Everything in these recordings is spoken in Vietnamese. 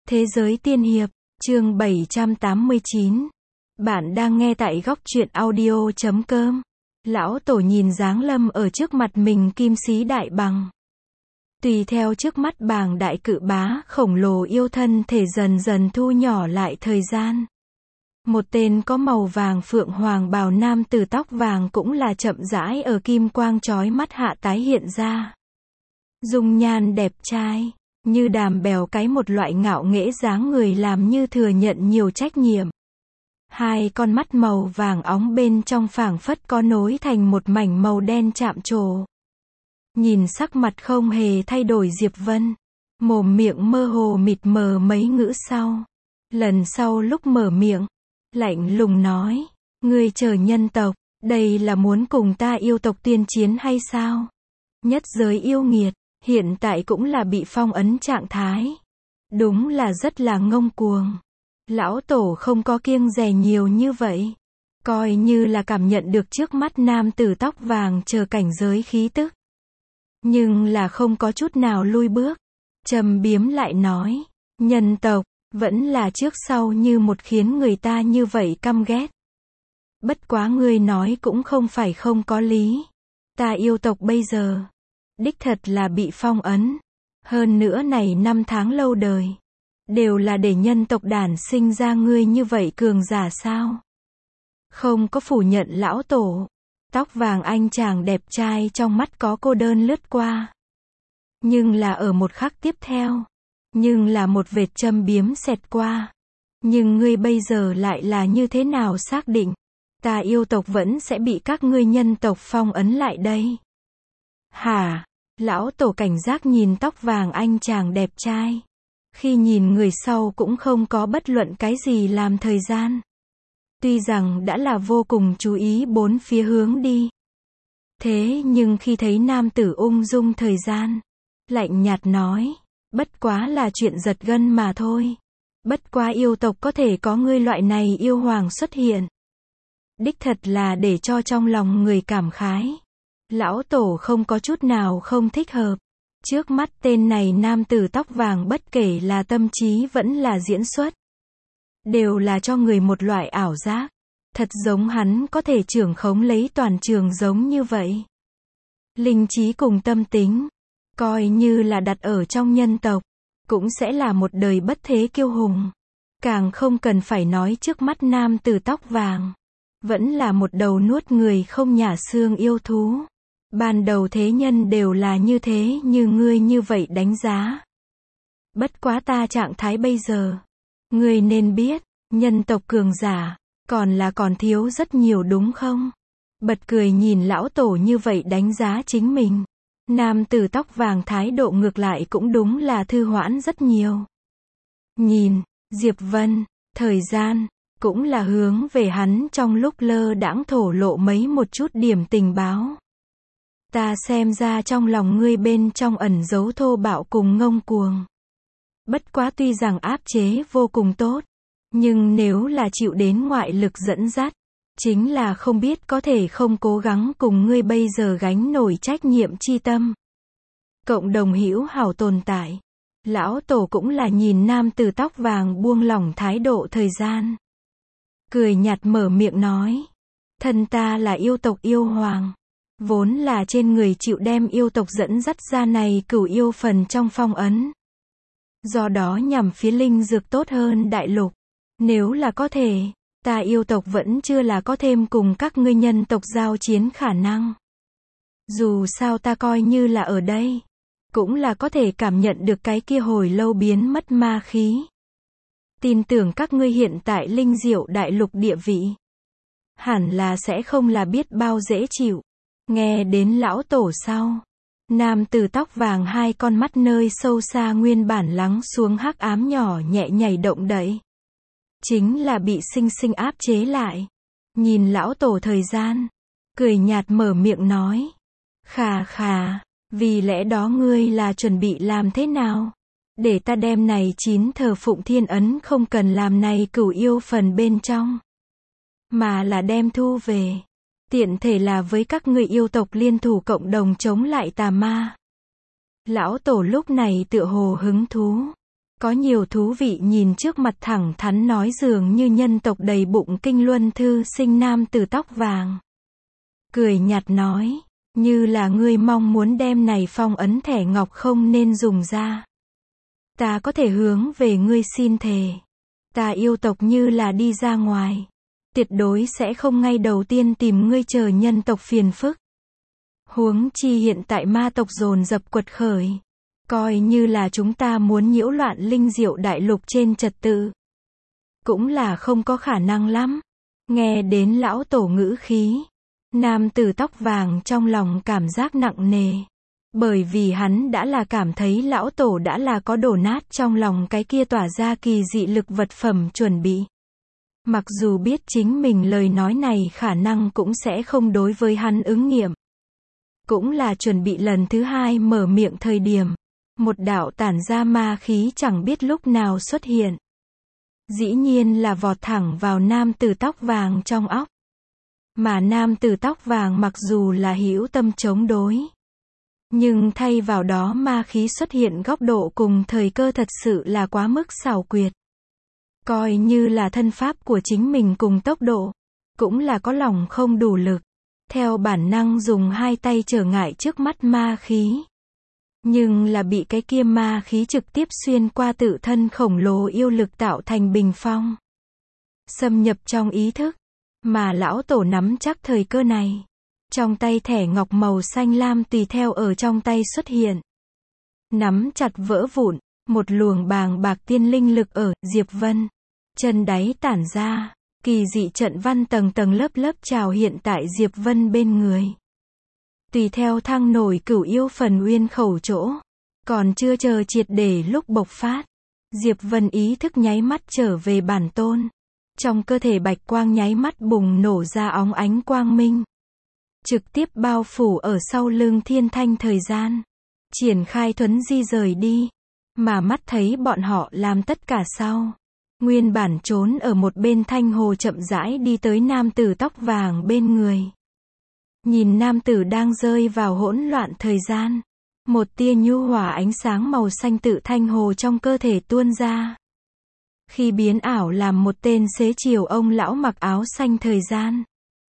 Thế giới tiên hiệp, chương 789. Bạn đang nghe tại góc truyện audio.com. Lão tổ nhìn Giáng Lâm ở trước mặt mình kim sĩ đại bằng. Tùy theo trước mắt bàng đại cự bá khổng lồ yêu thân thể dần dần thu nhỏ lại thời gian. Một tên có màu vàng phượng hoàng bào nam tử tóc vàng cũng là chậm rãi ở kim quang chói mắt hạ tái hiện ra. Dung nhan đẹp trai, như đàm bèo cái một loại ngạo nghễ dáng người làm như thừa nhận nhiều trách nhiệm. Hai con mắt màu vàng óng bên trong phảng phất có nối thành một mảnh màu đen chạm trổ. Nhìn sắc mặt không hề thay đổi Diệp Vân, mồm miệng mơ hồ mịt mờ mấy ngữ sau. Lần sau lúc mở miệng, lạnh lùng nói, ngươi chờ nhân tộc, đây là muốn cùng ta yêu tộc tuyên chiến hay sao? Nhất giới yêu nghiệt, hiện tại cũng là bị phong ấn trạng thái. Đúng là rất là ngông cuồng. Lão tổ không có kiêng dè nhiều như vậy. Coi như là cảm nhận được trước mắt nam tử tóc vàng chờ cảnh giới khí tức. Nhưng là không có chút nào lui bước. Trầm biếm lại nói, nhân tộc, vẫn là trước sau như một khiến người ta như vậy căm ghét. Bất quá ngươi nói cũng không phải không có lý. Ta yêu tộc bây giờ, đích thật là bị phong ấn. Hơn nữa này 5 tháng lâu đời, đều là để nhân tộc đản sinh ra ngươi như vậy cường giả sao? Không có phủ nhận lão tổ. Tóc vàng anh chàng đẹp trai trong mắt có cô đơn lướt qua. Nhưng là ở một khắc tiếp theo, nhưng là một vệt châm biếm xẹt qua. Nhưng ngươi bây giờ lại là như thế nào xác định? Ta yêu tộc vẫn sẽ bị các ngươi nhân tộc phong ấn lại đây. Hả? Lão tổ cảnh giác nhìn tóc vàng anh chàng đẹp trai. Khi nhìn người sau cũng không có bất luận cái gì làm thời gian. Tuy rằng đã là vô cùng chú ý bốn phía hướng đi. Thế nhưng khi thấy nam tử ung dung thời gian, lạnh nhạt nói, bất quá là chuyện giật gân mà thôi. Bất quá yêu tộc có thể có ngươi loại này yêu hoàng xuất hiện. Đích thật là để cho trong lòng người cảm khái. Lão tổ không có chút nào không thích hợp. Trước mắt tên này nam tử tóc vàng bất kể là tâm trí vẫn là diễn xuất, đều là cho người một loại ảo giác. Thật giống hắn có thể trưởng khống lấy toàn trường giống như vậy. Linh trí cùng tâm tính, coi như là đặt ở trong nhân tộc, cũng sẽ là một đời bất thế kiêu hùng. Càng không cần phải nói trước mắt nam tử tóc vàng, vẫn là một đầu nuốt người không nhả xương yêu thú. Ban đầu thế nhân đều là như thế như ngươi như vậy đánh giá. Bất quá ta trạng thái bây giờ, ngươi nên biết, nhân tộc cường giả, còn thiếu rất nhiều đúng không? Bật cười nhìn lão tổ như vậy đánh giá chính mình. Nam tử tóc vàng thái độ ngược lại cũng đúng là thư hoãn rất nhiều. Nhìn, Diệp Vân, thời gian, cũng là hướng về hắn trong lúc lơ đãng thổ lộ mấy một chút điểm tình báo. Ta xem ra trong lòng ngươi bên trong ẩn giấu thô bạo cùng ngông cuồng. Bất quá tuy rằng áp chế vô cùng tốt, nhưng nếu là chịu đến ngoại lực dẫn dắt, chính là không biết có thể không cố gắng cùng ngươi bây giờ gánh nổi trách nhiệm chi tâm. Cộng đồng hữu hảo tồn tại. Lão tổ cũng là nhìn nam tử tóc vàng buông lỏng thái độ thời gian. Cười nhạt mở miệng nói, thân ta là yêu tộc yêu hoàng. Vốn là trên người chịu đem yêu tộc dẫn dắt ra này cửu yêu phần trong phong ấn. Do đó nhằm phía linh dược tốt hơn đại lục. Nếu là có thể, ta yêu tộc vẫn chưa là có thêm cùng các ngươi nhân tộc giao chiến khả năng. Dù sao ta coi như là ở đây, cũng là có thể cảm nhận được cái kia hồi lâu biến mất ma khí. Tin tưởng các ngươi hiện tại linh diệu đại lục địa vị, hẳn là sẽ không là biết bao dễ chịu. Nghe đến lão tổ sau, nam tử tóc vàng hai con mắt nơi sâu xa nguyên bản lắng xuống hắc ám nhỏ nhẹ nhảy động đậy. Chính là bị sinh sinh áp chế lại. Nhìn lão tổ thời gian, cười nhạt mở miệng nói, khà khà, vì lẽ đó ngươi là chuẩn bị làm thế nào? Để ta đem này 9 thờ phụng thiên ấn không cần làm này cửu yêu phần bên trong, mà là đem thu về. Tiện thể là với các người yêu tộc liên thủ cộng đồng chống lại tà ma. Lão tổ lúc này tựa hồ hứng thú. Có nhiều thú vị nhìn trước mặt thẳng thắn nói dường như nhân tộc đầy bụng kinh luân thư sinh nam tử tóc vàng. Cười nhạt nói, như là ngươi mong muốn đem này phong ấn thẻ ngọc không nên dùng ra. Ta có thể hướng về ngươi xin thề. Ta yêu tộc như là đi ra ngoài. Tuyệt đối sẽ không ngay đầu tiên tìm ngươi chờ nhân tộc phiền phức. Huống chi hiện tại ma tộc dồn dập quật khởi. Coi như là chúng ta muốn nhiễu loạn linh diệu đại lục trên trật tự. Cũng là không có khả năng lắm. Nghe đến lão tổ ngữ khí. Nam tử tóc vàng trong lòng cảm giác nặng nề. Bởi vì hắn đã là cảm thấy lão tổ đã là có đổ nát trong lòng cái kia tỏa ra kỳ dị lực vật phẩm chuẩn bị. Mặc dù biết chính mình lời nói này khả năng cũng sẽ không đối với hắn ứng nghiệm. Cũng là chuẩn bị lần thứ hai mở miệng thời điểm. Một đạo tản ra ma khí chẳng biết lúc nào xuất hiện. Dĩ nhiên là vọt thẳng vào nam tử tóc vàng trong óc. Mà nam tử tóc vàng mặc dù là hữu tâm chống đối. Nhưng thay vào đó ma khí xuất hiện góc độ cùng thời cơ thật sự là quá mức xảo quyệt. Coi như là thân pháp của chính mình cùng tốc độ. Cũng là có lòng không đủ lực. Theo bản năng dùng hai tay trở ngại trước mắt ma khí. Nhưng là bị cái kia ma khí trực tiếp xuyên qua tự thân khổng lồ yêu lực tạo thành bình phong. Xâm nhập trong ý thức. Mà lão tổ nắm chắc thời cơ này. Trong tay thẻ ngọc màu xanh lam tùy theo ở trong tay xuất hiện. Nắm chặt vỡ vụn, một luồng bàng bạc tiên linh lực ở Diệp Vân. Chân đáy tản ra, kỳ dị trận văn tầng tầng lớp lớp trào hiện tại Diệp Vân bên người. Tùy theo thăng nổi cửu yêu phần uyên khẩu chỗ. Còn chưa chờ triệt để lúc bộc phát. Diệp Vân ý thức nháy mắt trở về bản tôn. Trong cơ thể bạch quang nháy mắt bùng nổ ra óng ánh quang minh. Trực tiếp bao phủ ở sau lưng thiên thanh thời gian. Triển khai thuấn di rời đi. Mà mắt thấy bọn họ làm tất cả sau. Nguyên bản trốn ở một bên thanh hồ chậm rãi đi tới nam tử tóc vàng bên người. Nhìn nam tử đang rơi vào hỗn loạn thời gian. Một tia nhu hòa ánh sáng màu xanh tự thanh hồ trong cơ thể tuôn ra. Khi biến ảo làm một tên xế chiều ông lão mặc áo xanh thời gian.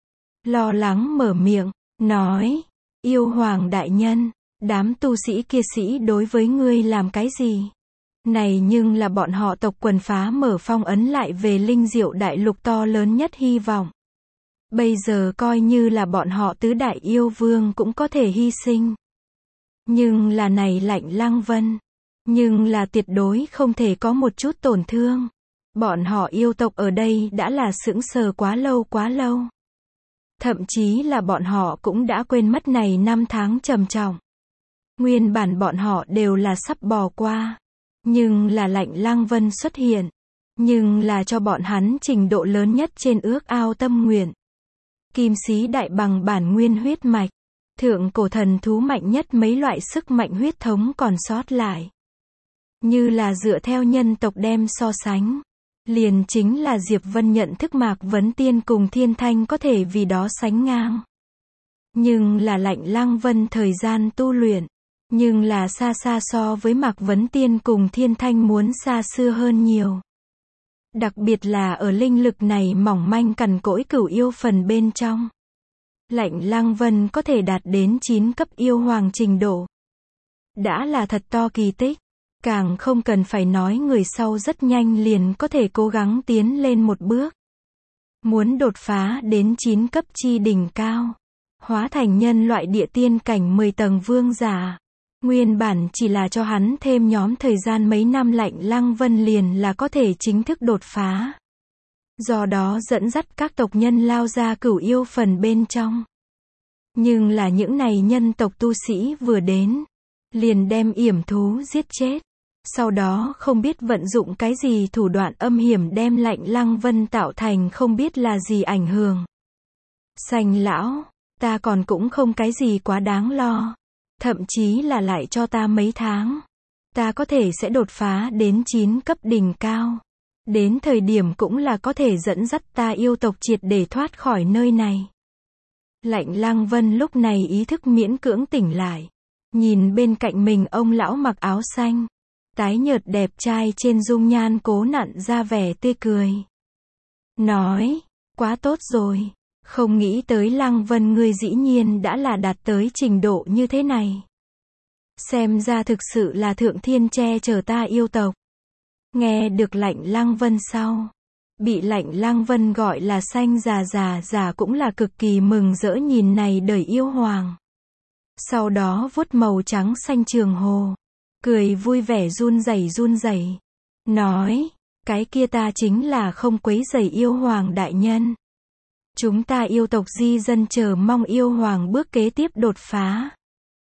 Lo lắng mở miệng, nói, yêu hoàng đại nhân, đám tu sĩ kia sĩ đối với ngươi làm cái gì? Này nhưng là bọn họ tộc quần phá mở phong ấn lại về linh diệu đại lục to lớn nhất hy vọng. Bây giờ coi như là bọn họ tứ đại yêu vương cũng có thể hy sinh. Nhưng là này Lạnh Lăng Vân. Nhưng là tuyệt đối không thể có một chút tổn thương. Bọn họ yêu tộc ở đây đã là sững sờ quá lâu. Thậm chí là bọn họ cũng đã quên mất này năm tháng trầm trọng. Nguyên bản bọn họ đều là sắp bỏ qua. Nhưng là Lạnh Lăng Vân xuất hiện. Nhưng là cho bọn hắn trình độ lớn nhất trên ước ao tâm nguyện. Kim sĩ đại bằng bản nguyên huyết mạch. Thượng cổ thần thú mạnh nhất mấy loại sức mạnh huyết thống còn sót lại. Như là dựa theo nhân tộc đem so sánh. Liền chính là Diệp Vân nhận thức Mạc Vấn Tiên cùng Thiên Thanh có thể vì đó sánh ngang. Nhưng là Lạnh Lăng Vân thời gian tu luyện. Nhưng là xa xa so với Mạc Vấn Tiên cùng Thiên Thanh muốn xa xưa hơn nhiều. Đặc biệt là ở linh lực này mỏng manh cằn cỗi cửu yêu phần bên trong. Lạnh Lăng Vân có thể đạt đến 9 cấp yêu hoàng trình độ. Đã là thật to kỳ tích. Càng không cần phải nói người sau rất nhanh liền có thể cố gắng tiến lên một bước. Muốn đột phá đến 9 cấp chi đỉnh cao. Hóa thành nhân loại địa tiên cảnh 10 tầng vương giả. Nguyên bản chỉ là cho hắn thêm nhóm thời gian mấy năm Lạnh Lăng Vân liền là có thể chính thức đột phá. Do đó dẫn dắt các tộc nhân lao ra cửu yêu phần bên trong. Nhưng là những này nhân tộc tu sĩ vừa đến. Liền đem yểm thú giết chết. Sau đó không biết vận dụng cái gì thủ đoạn âm hiểm đem Lạnh Lăng Vân tạo thành không biết là gì ảnh hưởng. Sành lão, ta còn cũng không cái gì quá đáng lo. Thậm chí là lại cho ta mấy tháng. Ta có thể sẽ đột phá đến 9 cấp đỉnh cao. Đến thời điểm cũng là có thể dẫn dắt ta yêu tộc triệt để thoát khỏi nơi này. Lạnh Lăng Vân lúc này ý thức miễn cưỡng tỉnh lại. Nhìn bên cạnh mình ông lão mặc áo xanh. tái nhợt đẹp trai trên dung nhan cố nặn ra vẻ tươi cười. Nói, quá tốt rồi, không nghĩ tới Lăng Vân ngươi dĩ nhiên đã là đạt tới trình độ như thế này. Xem ra thực sự là thượng thiên che chở ta yêu tộc. Nghe được Lạnh Lăng Vân sau, bị Lạnh Lăng Vân gọi là xanh già cũng là cực kỳ mừng rỡ nhìn này đời yêu hoàng. Sau đó vuốt màu trắng xanh trường hồ, cười vui vẻ run rẩy, nói, cái kia ta chính là không quấy rầy yêu hoàng đại nhân. Chúng ta yêu tộc di dân chờ mong yêu hoàng bước kế tiếp đột phá.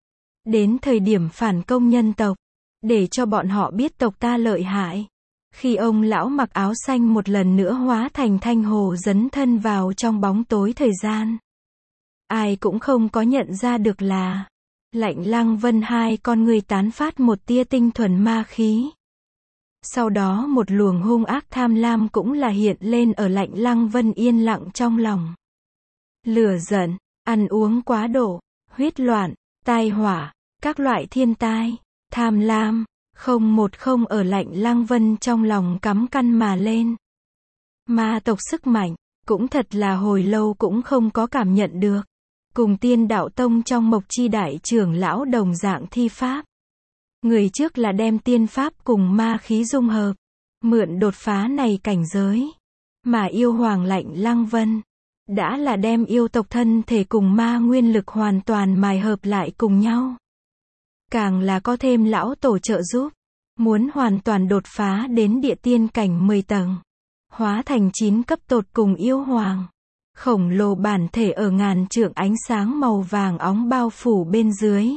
Đến thời điểm phản công nhân tộc, để cho bọn họ biết tộc ta lợi hại. Khi ông lão mặc áo xanh một lần nữa hóa thành thanh hồ dấn thân vào trong bóng tối thời gian. Ai cũng không có nhận ra được là Lạnh Lăng Vân hai con người tán phát một tia tinh thuần ma khí. Sau đó một luồng hung ác tham lam cũng là hiện lên ở Lạnh Lăng Vân yên lặng trong lòng. Lửa giận, ăn uống quá độ, huyết loạn, tai họa, các loại thiên tai, tham lam, không ở Lạnh Lăng Vân trong lòng cắm căn mà lên. Ma tộc sức mạnh, cũng thật là hồi lâu cũng không có cảm nhận được. Cùng Tiên Đạo Tông trong Mộc Chi đại trưởng lão đồng dạng thi pháp. Người trước là đem tiên pháp cùng ma khí dung hợp, mượn đột phá này cảnh giới. Mà yêu hoàng Lạnh Lăng Vân, đã là đem yêu tộc thân thể cùng ma nguyên lực hoàn toàn mài hợp lại cùng nhau. Càng là có thêm lão tổ trợ giúp, muốn hoàn toàn đột phá đến địa tiên cảnh 10 tầng. Hóa thành 9 cấp tột cùng yêu hoàng. Khổng lồ bản thể ở ngàn trượng ánh sáng màu vàng óng bao phủ bên dưới.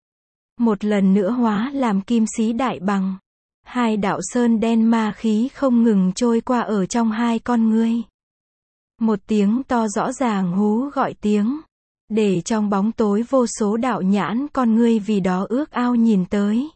Một lần nữa hóa làm kim sĩ đại bằng. Hai đạo sơn đen ma khí không ngừng trôi qua ở trong hai con ngươi. Một tiếng to rõ ràng hú gọi tiếng. Để trong bóng tối vô số đạo nhãn con ngươi vì đó ước ao nhìn tới.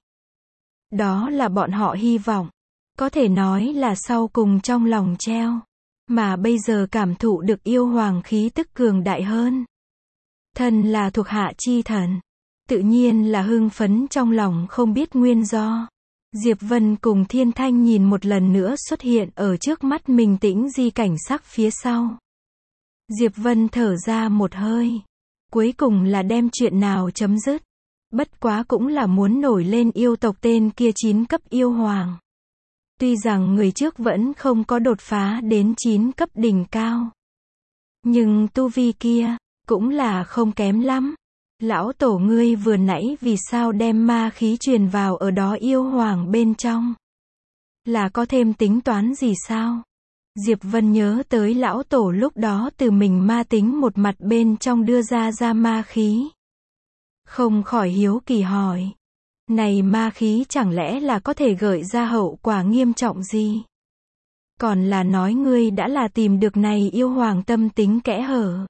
Đó là bọn họ hy vọng. Có thể nói là sau cùng trong lòng treo. Mà bây giờ cảm thụ được yêu hoàng khí tức cường đại hơn. Thần là thuộc hạ chi thần. Tự nhiên là hưng phấn trong lòng không biết nguyên do. Diệp Vân cùng Thiên Thanh nhìn một lần nữa xuất hiện ở trước mắt mình tĩnh di cảnh sắc phía sau. Diệp Vân thở ra một hơi. Cuối cùng là đem chuyện nào chấm dứt. Bất quá cũng là muốn nổi lên yêu tộc tên kia 9 cấp yêu hoàng. Tuy rằng người trước vẫn không có đột phá đến 9 cấp đỉnh cao. Nhưng tu vi kia, cũng là không kém lắm. Lão tổ ngươi vừa nãy vì sao đem ma khí truyền vào ở đó yêu hoàng bên trong? Là có thêm tính toán gì sao? Diệp Vân nhớ tới lão tổ lúc đó từ mình ma tính một mặt bên trong đưa ra ma khí. Không khỏi hiếu kỳ hỏi. Này ma khí chẳng lẽ là có thể gợi ra hậu quả nghiêm trọng gì? Còn là nói ngươi đã là tìm được này yêu hoàng tâm tính kẽ hở.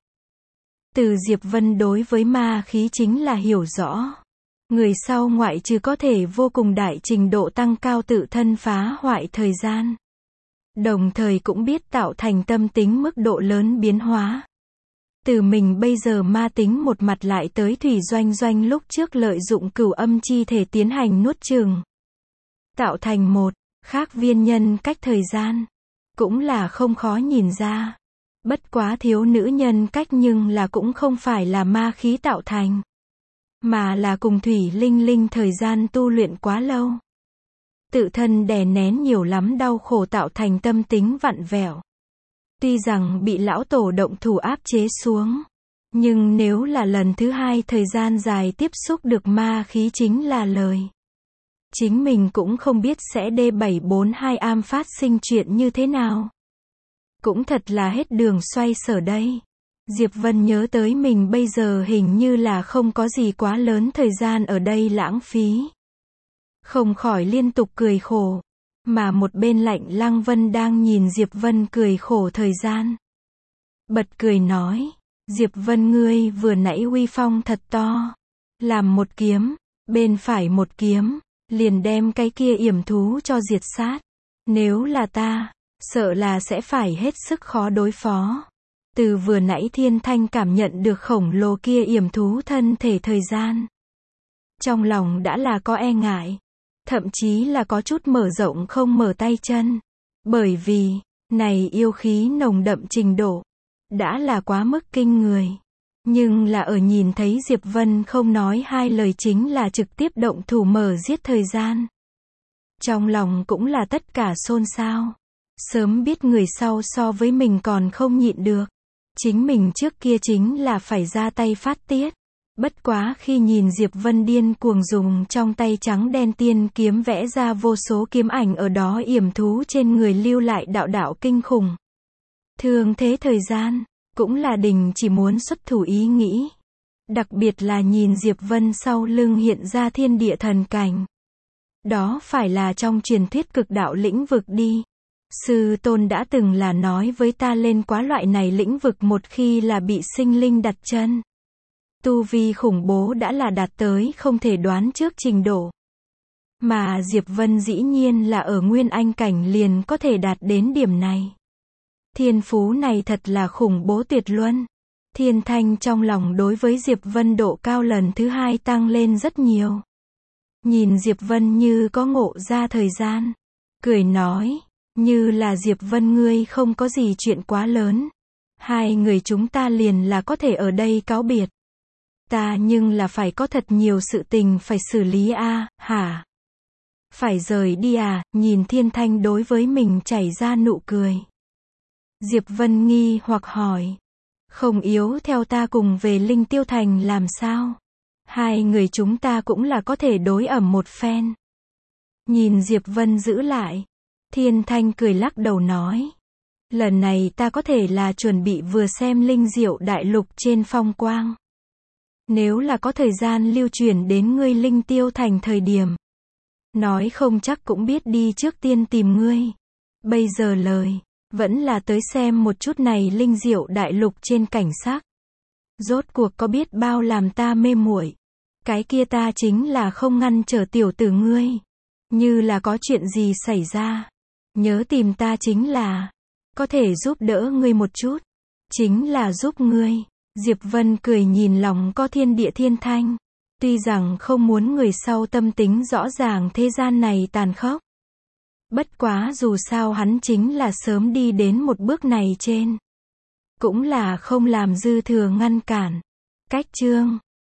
Từ Diệp Vân đối với ma khí chính là hiểu rõ. Người sau ngoại trừ có thể vô cùng đại trình độ tăng cao tự thân phá hoại thời gian. Đồng thời cũng biết tạo thành tâm tính mức độ lớn biến hóa. Từ mình bây giờ ma tính một mặt lại tới Thủy Doanh Doanh lúc trước lợi dụng cửu âm chi thể tiến hành nuốt chửng. Tạo thành một, khác viên nhân cách thời gian. Cũng là không khó nhìn ra. Bất quá thiếu nữ nhân cách nhưng là cũng không phải là ma khí tạo thành. Mà là cùng Thủy Linh Linh thời gian tu luyện quá lâu. Tự thân đè nén nhiều lắm đau khổ tạo thành tâm tính vặn vẹo. Tuy rằng bị lão tổ động thủ áp chế xuống. Nhưng nếu là lần thứ hai thời gian dài tiếp xúc được ma khí chính là lời. Chính mình cũng không biết sẽ D742 am phát sinh chuyện như thế nào. Cũng thật là hết đường xoay sở đây. Diệp Vân nhớ tới mình bây giờ hình như là không có gì quá lớn thời gian ở đây lãng phí. Không khỏi liên tục cười khổ. Mà một bên Lạnh Lăng Vân đang nhìn Diệp Vân cười khổ thời gian. Bật cười nói. Diệp Vân ngươi vừa nãy uy phong thật to. Làm một kiếm, bên phải một kiếm, liền đem cái kia yểm thú cho diệt sát. Nếu là ta, sợ là sẽ phải hết sức khó đối phó. Từ vừa nãy Thiên Thanh cảm nhận được khổng lồ kia yểm thú thân thể thời gian. Trong lòng đã là có e ngại. thậm chí là có chút mở rộng không mở tay chân. Bởi vì, này yêu khí nồng đậm trình độ, đã là quá mức kinh người. Nhưng là ở nhìn thấy Diệp Vân không nói hai lời chính là trực tiếp động thủ mở giết thời gian. Trong lòng cũng là tất cả xôn xao. Sớm biết người sau so với mình còn không nhịn được. Chính mình trước kia chính là phải ra tay phát tiết. Bất quá khi nhìn Diệp Vân điên cuồng dùng trong tay trắng đen tiên kiếm vẽ ra vô số kiếm ảnh ở đó yểm thú trên người lưu lại đạo đạo kinh khủng. Thường thế thời gian, cũng là Đình chỉ muốn xuất thủ ý nghĩ. Đặc biệt là nhìn Diệp Vân sau lưng hiện ra thiên địa thần cảnh. Đó phải là trong truyền thuyết cực đạo lĩnh vực đi. Sư tôn đã từng là nói với ta lên quá loại này lĩnh vực một khi là bị sinh linh đặt chân. Tu vi khủng bố đã là đạt tới không thể đoán trước trình độ. Mà Diệp Vân dĩ nhiên là ở nguyên anh cảnh liền có thể đạt đến điểm này. Thiên phú này thật là khủng bố tuyệt luân. Thiên Thanh trong lòng đối với Diệp Vân độ cao lần thứ hai tăng lên rất nhiều. Nhìn Diệp Vân như có ngộ ra thời gian. Cười nói, như là Diệp Vân ngươi không có gì chuyện quá lớn. Hai người chúng ta liền là có thể ở đây cáo biệt. Ta nhưng là phải có thật nhiều sự tình phải xử lý a, hả? Phải rời đi à, nhìn Thiên Thanh đối với mình chảy ra nụ cười. Diệp Vân nghi hoặc hỏi. Không yếu theo ta cùng về Linh Tiêu Thành làm sao? Hai người chúng ta cũng là có thể đối ẩm một phen. Nhìn Diệp Vân giữ lại. Thiên Thanh cười lắc đầu nói. Lần này ta có thể là chuẩn bị vừa xem Linh Diệu Đại Lục trên phong quang. Nếu là có thời gian lưu chuyển đến ngươi Linh Tiêu Thành thời điểm. Nói không chắc cũng biết đi trước tiên tìm ngươi. Bây giờ lời, vẫn là tới xem một chút này Linh Diệu Đại Lục trên cảnh sắc. Rốt cuộc có biết bao làm ta mê muội. Cái kia ta chính là không ngăn trở tiểu tử ngươi. Như là có chuyện gì xảy ra. Nhớ tìm ta chính là. Có thể giúp đỡ ngươi một chút. Chính là giúp ngươi. Diệp Vân cười nhìn lòng có thiên địa Thiên Thanh. Tuy rằng không muốn người sau tâm tính rõ ràng thế gian này tàn khốc. Bất quá dù sao hắn chính là sớm đi đến một bước này trên. Cũng là không làm dư thừa ngăn cản. Cách chương